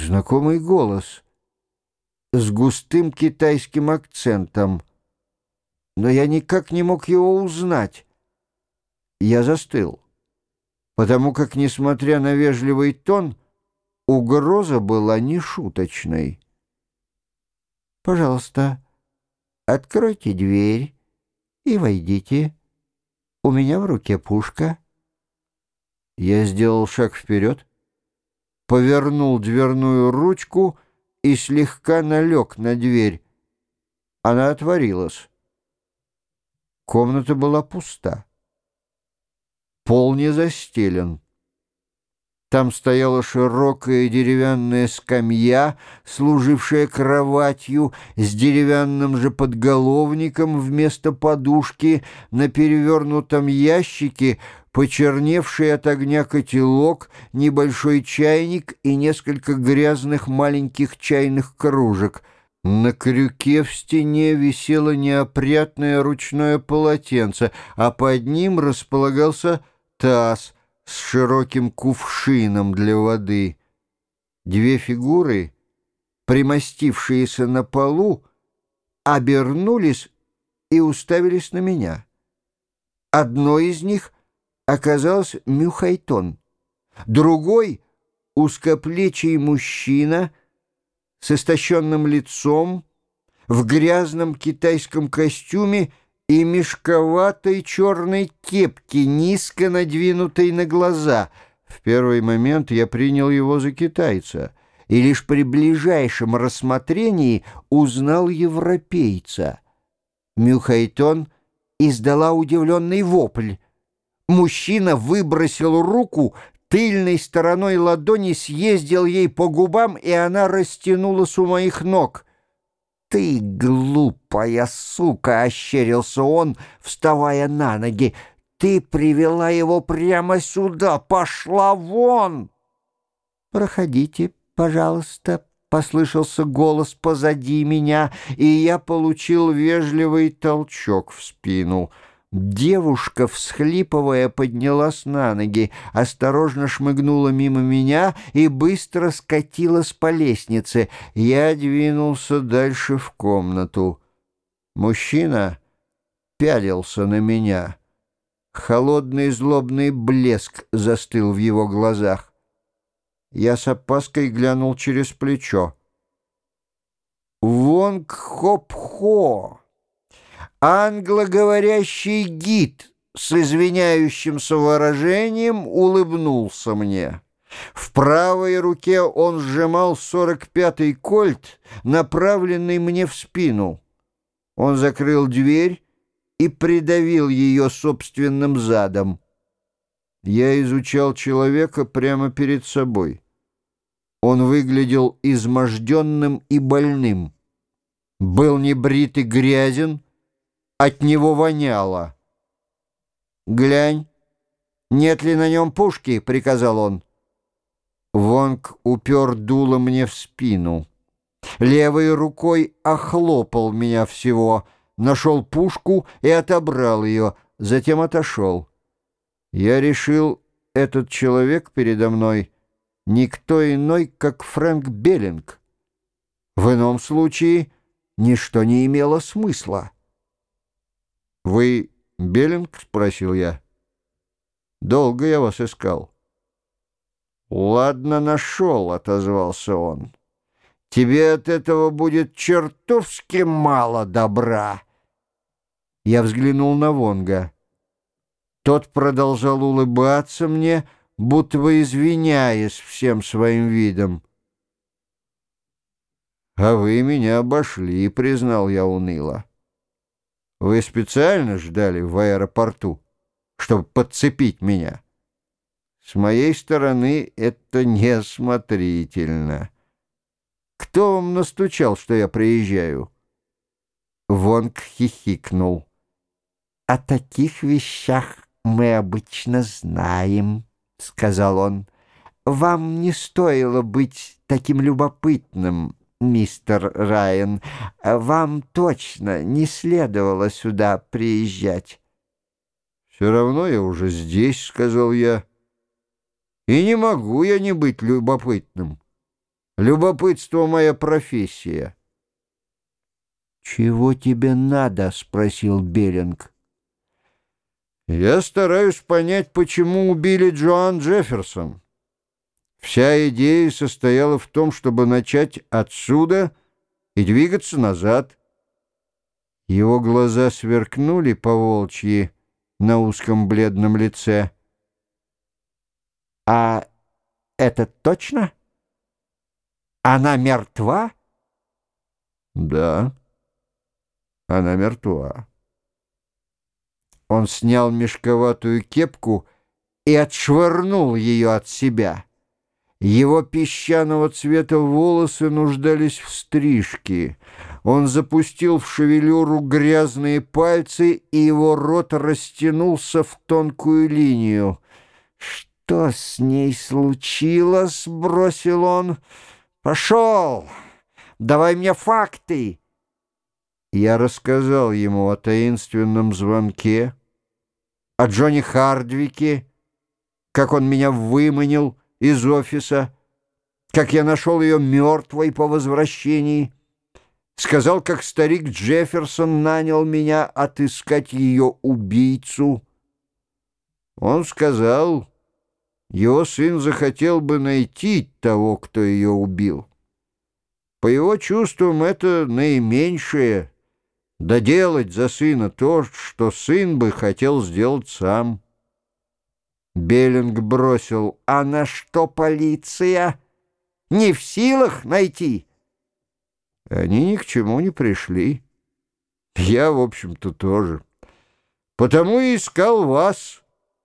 Знакомый голос с густым китайским акцентом, но я никак не мог его узнать. Я застыл, потому как, несмотря на вежливый тон, угроза была нешуточной. «Пожалуйста, откройте дверь и войдите. У меня в руке пушка». Я сделал шаг вперед, повернул дверную ручку и слегка налег на дверь. Она отворилась. Комната была пуста. Пол не застелен. Там стояла широкая деревянная скамья, служившая кроватью, с деревянным же подголовником вместо подушки, на перевернутом ящике почерневший от огня котелок, небольшой чайник и несколько грязных маленьких чайных кружек. На крюке в стене висело неопрятное ручное полотенце, а под ним располагался таз с широким кувшином для воды. Две фигуры, примостившиеся на полу, обернулись и уставились на меня. Одной из них оказался Мюхайтон, другой — узкоплечий мужчина с истощенным лицом, в грязном китайском костюме и мешковатой черной кепке, низко надвинутой на глаза. В первый момент я принял его за китайца и лишь при ближайшем рассмотрении узнал европейца. Мюхайтон издала удивленный вопль. Мужчина выбросил руку, тыльной стороной ладони съездил ей по губам, и она растянулась у моих ног. «Ты глупая сука!» — ощерился он, вставая на ноги. «Ты привела его прямо сюда! Пошла вон!» «Проходите, пожалуйста», — послышался голос позади меня, и я получил вежливый толчок в спину. Девушка, всхлипывая, поднялась на ноги, осторожно шмыгнула мимо меня и быстро скатилась по лестнице. Я двинулся дальше в комнату. Мужчина пялился на меня. Холодный злобный блеск застыл в его глазах. Я с опаской глянул через плечо. «Вонг-хоп-хо! Англоговорящий гид с извиняющимся выражением улыбнулся мне. В правой руке он сжимал 45-й кольт, направленный мне в спину. Он закрыл дверь и придавил ее собственным задом. Я изучал человека прямо перед собой. Он выглядел изможденным и больным. Был небрит и грязен, от него воняло. «Глянь, нет ли на нем пушки?» — приказал он. Вонг упер дуло мне в спину. Левой рукой охлопал меня всего, нашел пушку и отобрал ее, затем отошел. Я решил, этот человек передо мной никто иной, как Фрэнк Беллинг. В ином случае ничто не имело смысла. «Вы Беллинг?» — спросил я. «Долго я вас искал». «Ладно, нашел», — отозвался он. «Тебе от этого будет чертовски мало добра». Я взглянул на Вонга. Тот продолжал улыбаться мне, будто бы извиняясь всем своим видом. «А вы меня обошли», — признал я уныло. «Вы специально ждали в аэропорту, чтобы подцепить меня? С моей стороны это неосмотрительно. Кто вам настучал, что я приезжаю?» Вонг хихикнул. «О таких вещах мы обычно знаем», — сказал он. «Вам не стоило быть таким любопытным, мистер Райан. Вам точно не следовало сюда приезжать». «Все равно я уже здесь», — сказал я. «И не могу я не быть любопытным. Любопытство — моя профессия». «Чего тебе надо?» — спросил Беллинг. «Я стараюсь понять, почему убили Джоан Джефферсон. Вся идея состояла в том, чтобы начать отсюда и двигаться назад». Его глаза сверкнули по-волчьи на узком бледном лице. «А это точно? Она мертва?» «Да, она мертва». Он снял мешковатую кепку и отшвырнул ее от себя. Его песчаного цвета волосы нуждались в стрижке. Он запустил в шевелюру грязные пальцы, и его рот растянулся в тонкую линию. «Что с ней случилось?» — бросил он. «Пошел! Давай мне факты!» Я рассказал ему о таинственном звонке, о Джонни Хардвике, как он меня выманил из офиса, как я нашел ее мертвой по возвращении. Сказал, как старик Джефферсон нанял меня отыскать ее убийцу. Он сказал, его сын захотел бы найти того, кто ее убил. По его чувствам, это наименьшее — доделать за сына то, что сын бы хотел сделать сам. Беллинг бросил: «А на что полиция? Не в силах найти?» Они ни к чему не пришли. Я, в общем-то, тоже. Потому и искал вас.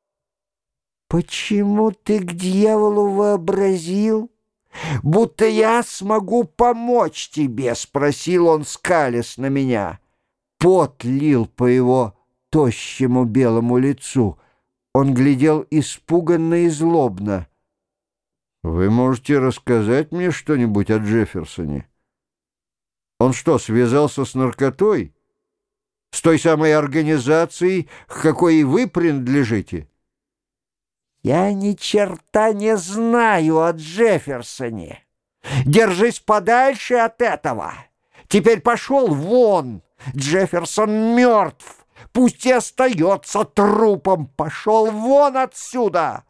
«Почему ты к дьяволу вообразил, будто я смогу помочь тебе?» — спросил он, скалясь на меня. Пот лил по его тощему белому лицу. Он глядел испуганно и злобно. «Вы можете рассказать мне что-нибудь о Джефферсоне? Он что, связался с наркотой? С той самой организацией, к какой и вы принадлежите?» «Я ни черта не знаю о Джефферсоне. Держись подальше от этого. Теперь пошел вон. Джефферсон мертв. Пусть и остается трупом. Пошел вон отсюда!»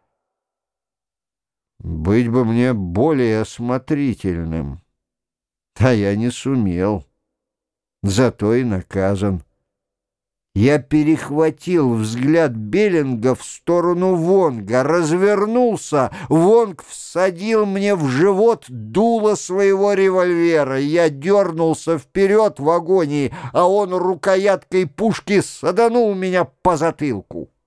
Быть бы мне более осмотрительным, а я не сумел, зато и наказан. Я перехватил взгляд Беллинга в сторону Вонга, развернулся. Вонг всадил мне в живот дуло своего револьвера. Я дернулся вперед в агонии, а он рукояткой пушки саданул меня по затылку.